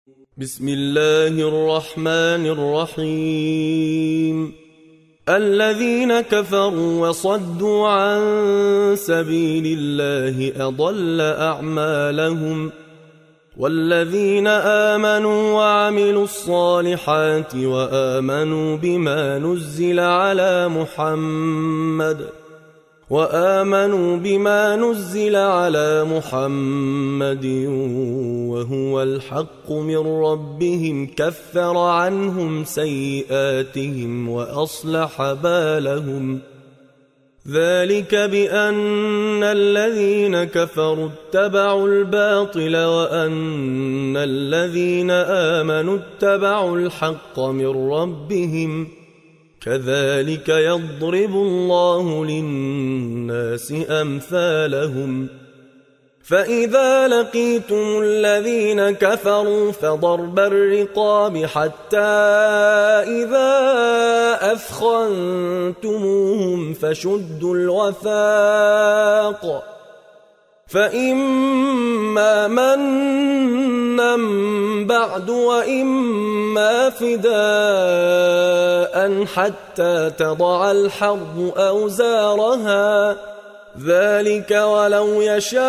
بسم الله الرحمن الرحيم. الذين كفروا وصدوا عن سبيل الله أضل أعمالهم، والذين آمنوا وعملوا الصالحات وآمنوا بما نزل على محمد وهو الحق من ربهم كفر عنهم سيئاتهم وأصلح بالهم. ذلك بأن الذين كفروا اتبعوا الباطل وأن الذين آمنوا اتبعوا الحق من ربهم، كذلك يضرب الله للناس أمثالهم. فإذا لقيتم الذين كفروا فضرب الرقاب حتى إذا أثخنتموهم فشدوا الوثاق، فإما منا بعد وإما فداء حتى تضع الحرب أوزارها، ذلك ولو يشاء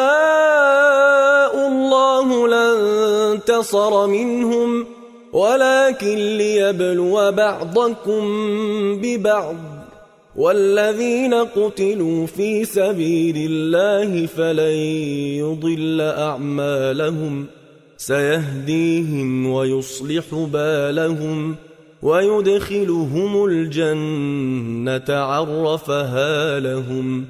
الله لانتصر منهم، ولكن ليبلو بعضكم ببعض. والذين قتلوا في سبيل الله فلن يضل أعمالهم، سيهديهم ويصلح بالهم ويدخلهم الجنة عرفها لهم.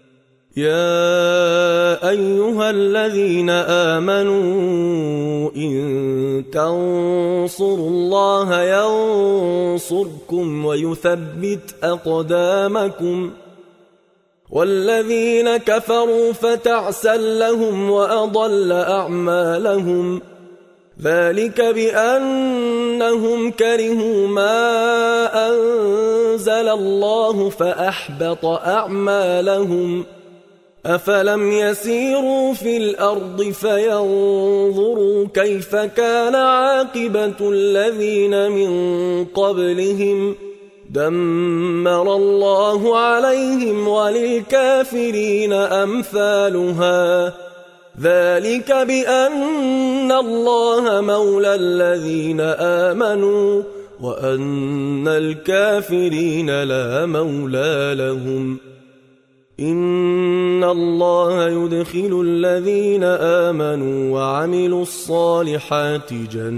يا أيها الذين آمنوا إن تنصروا الله ينصركم ويثبت أقدامكم، والذين كفروا فتعسا لهم وأضل أعمالهم. ذلك بأنهم كرهوا ما أنزل الله فأحبط أعمالهم. أفلم يسيروا في الأرض فينظروا كيف كان عاقبة الذين من قبلهم، دمر الله عليهم وللكافرين أمثالها. ذلك بأن الله مولى الذين آمنوا وأن الكافرين لا مولى لهم. إن الله يدخل الذين آمنوا وعملوا الصالحات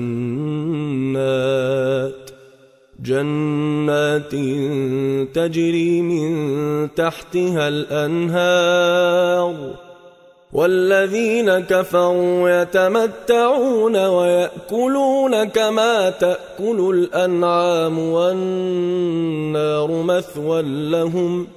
جنات تجري من تحتها الأنهار، والذين كفروا يتمتعون ويأكلون كما تأكل الأنعام والنار مثوى لهم.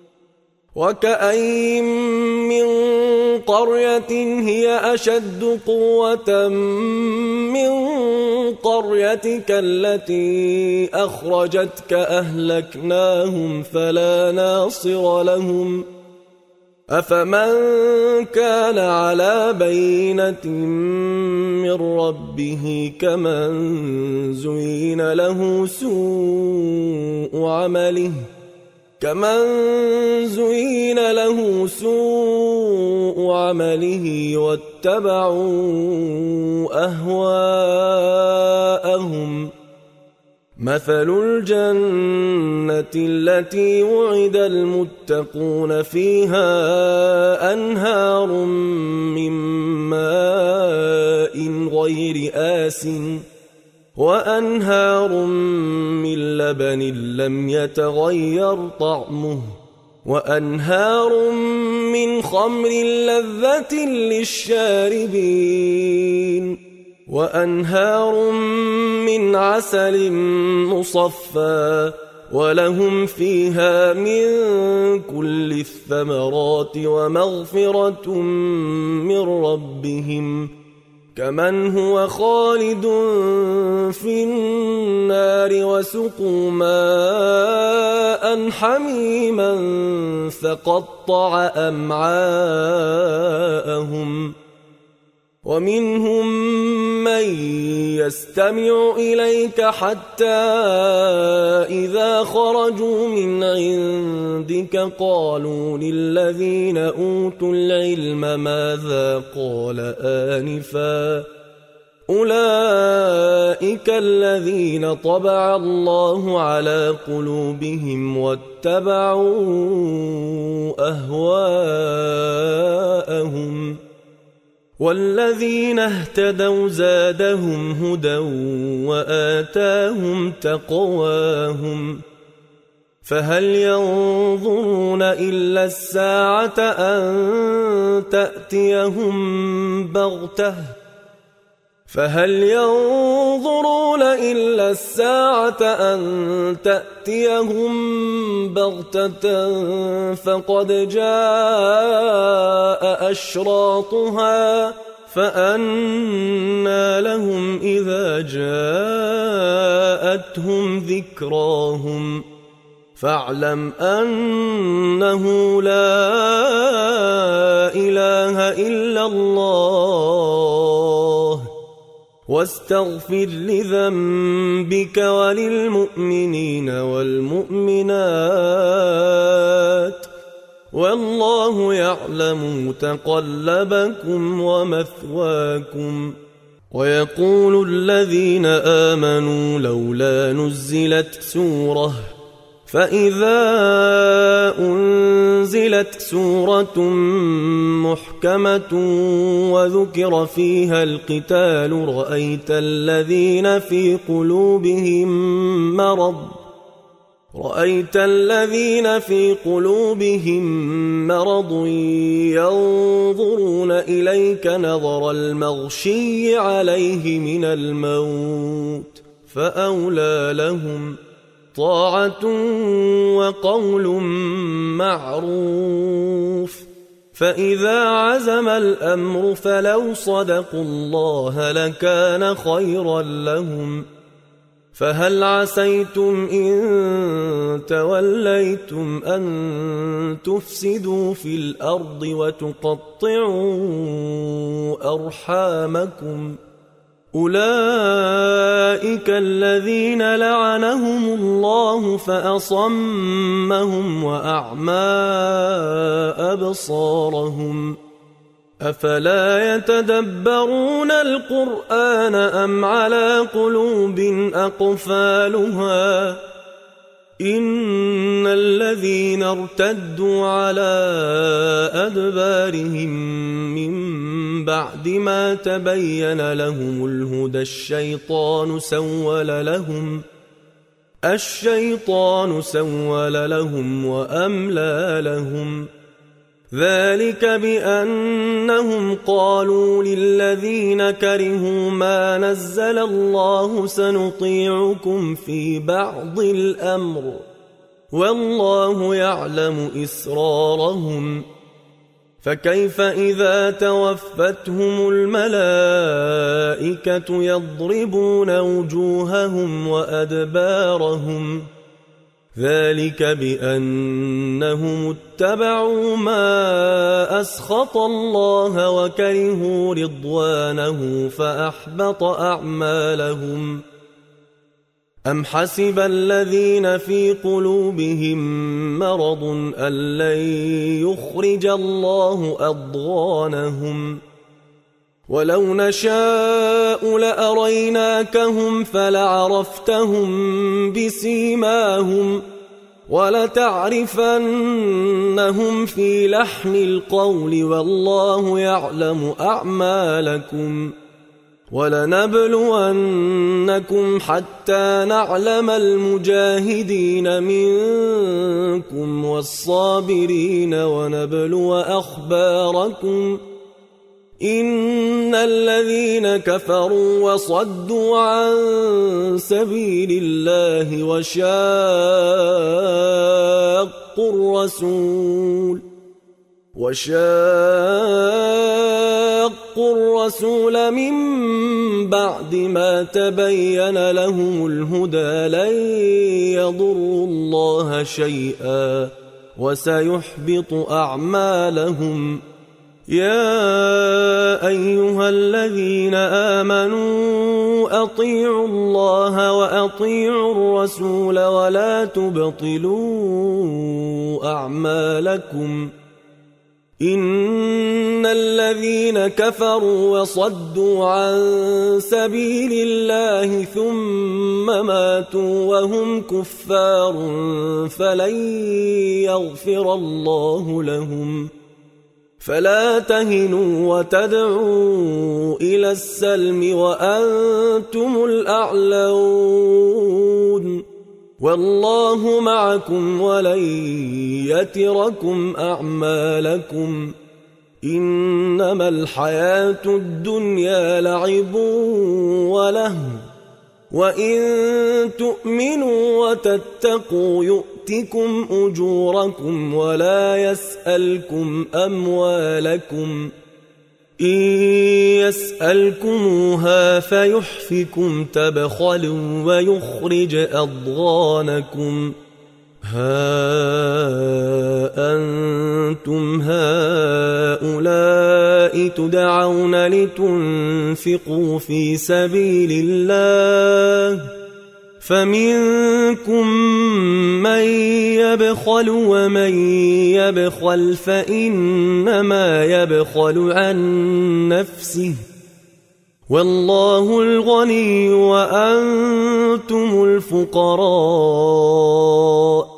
وكأين من قرية هي أشد قوة من قريتك التي أخرجتك أهلكناهم فلا ناصر لهم. أفمن كان على بينة من ربه كمن زين له سوء عمله واتبعوا أهواءهم. مثل الجنة التي وعد المتقون فيها أنهار من ماء غير آسٍ وأنهار من لبن لم يتغير طعمه وأنهار من خمر لذة للشاربين وأنهار من عسل مصفى ولهم فيها من كل الثمرات ومغفرة من ربهم كمن هو خالد في النار وسقوا ماء حميما فقطع أمعاءهم ومنهم من يستمع إليك حتى إذا خرجوا من عندك قالوا للذين أوتوا العلم ماذا قال آنفا أولئك الذين طبع الله على قلوبهم واتبعوا أهواءهم والذين اهتدوا زادهم هدى وآتاهم تقواهم فهل ينظرون إلا الساعة أن تأتيهم بغتة فقد جاء أشراطها فأنى لهم إذا جاءتهم ذكراهم فاعلم أنه لا إله إلا الله واستغفر لذنبك وللمؤمنين والمؤمنات والله يعلم متقلبكم ومثواكم. ويقول الذين آمنوا لولا نزلت سورة فإذا أنزلت سورة محكمة وذكر فيها القتال رأيت الذين في قلوبهم مرض ينظرون إليك نظر المغشي عليه من الموت فأولى لهم طاعة وقول معروف فإذا عزم الأمر فلو صدقوا الله لكان خيرا لهم فهل عسيتم إن توليتم أن تفسدوا في الأرض وتقطعوا أرحامكم أولئك الذين لعنهم الله فأصمهم وأعمى أبصارهم أفلا يتدبرون القرآن أم على قلوب أقفالها إن الذين ارتدوا على أدبارهم من بعد ما تبين لهم الهدى الشيطان سول لهم وأملى لهم ذلك بأنهم قالوا للذين كرهوا ما نزل الله سنطيعكم في بعض الأمر والله يعلم إسرارهم فكيف إذا توفتهم الملائكة يضربون وجوههم وأدبارهم ذلك بأنهم اتبعوا ما أسخط الله وكرهوا رضوانه فأحبط أعمالهم أم حسب الذين في قلوبهم مرض أن لن يخرج الله أضغانهم ولو نشاء لأريناكهم فلعرفتهم بسيماهم ولتعرفنهم في لحن القول والله يعلم أعمالكم ولنبلونكم حتى نعلم المجاهدين منكم والصابرين ونبلو أخباركم إن الذين كفروا وصدوا عن سبيل الله وشاقوا الرسول من بعد ما تبين لهم الهدى لن يضروا الله شيئا وسيحبط أعمالهم يا أيها الذين آمنوا أطيعوا الله وأطيعوا الرسول ولا تبطلوا أعمالكم إن الذين كفروا وصدوا عن سبيل الله ثم ماتوا وهم كفار فلن يغفر الله لهم فلا تهنوا وتدعوا إلى السلم وأنتم الأعلون والله معكم ولن يتركم أعمالكم إنما الحياة الدنيا لعب ولهو وإن تؤمنوا وتتقوا يؤتكم أجوركم ولا يسألكم أموالكم إن يسألكموها فيحفكم تبخلوا ويخرج أضغانكم ها أنتم هؤلاء تدعون لتنفقوا في سبيل الله فمنكم من يبخل ومن يبخل فإنما يبخل عن نفسه والله الغني وأنتم الفقراء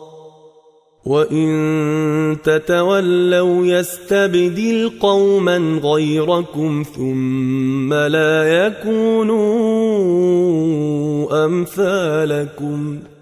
وإن تتولوا يستبدل قوما غيركم ثم لا يكونوا أمثالكم